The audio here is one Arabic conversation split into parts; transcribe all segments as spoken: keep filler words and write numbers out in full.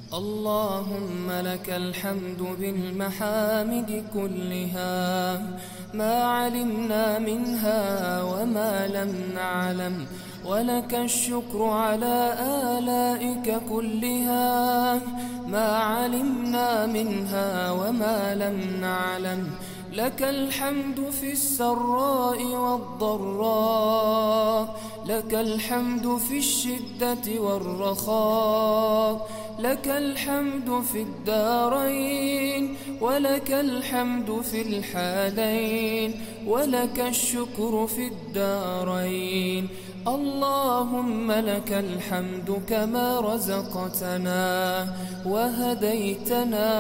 اللهم لك الحمد بالمحامد كلها، ما علمنا منها وما لم نعلم، ولك الشكر على آلائك كلها، ما علمنا منها وما لم نعلم. لك الحمد في السراء والضراء، لك الحمد في الشدة والرخاء، لك الحمد في الدارين، ولك الحمد في الحالين، ولك الشكر في الدارين. اللهم لك الحمد كما رزقتنا وهديتنا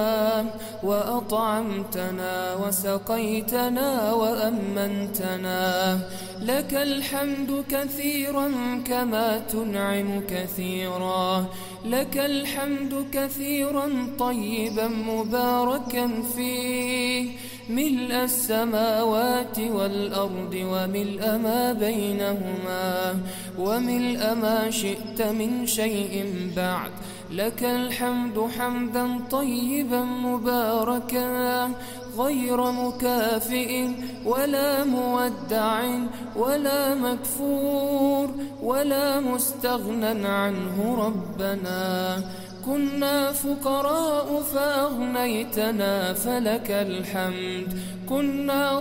وأطعمتنا وسقيتنا وأمنتنا. لك الحمد كثيرا كما تنعم كثيرا، لك الحمد كثيرا طيبا مباركا فيه، ملء السماوات والأرض وملء ما بينهما وملء ما شئت من شيء بعد. لك الحمد حمدا طيبا مباركا غير مكافئ ولا مودع ولا مكفور ولا مستغنى عنه. ربنا كنا فقراء فأغنيتنا فلك الحمد، كنا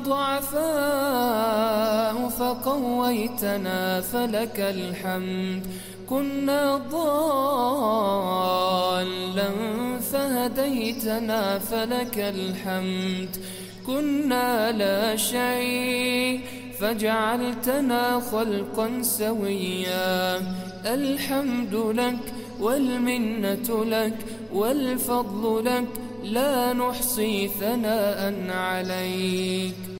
ضعفاء فقويتنا فلك الحمد، كنا ضالا فهديتنا فلك الحمد، كنا لا شيء فجعلتنا خلقا سويا. الحمد لك والمنة لك والفضل لك، لا نحصي ثناء عليك.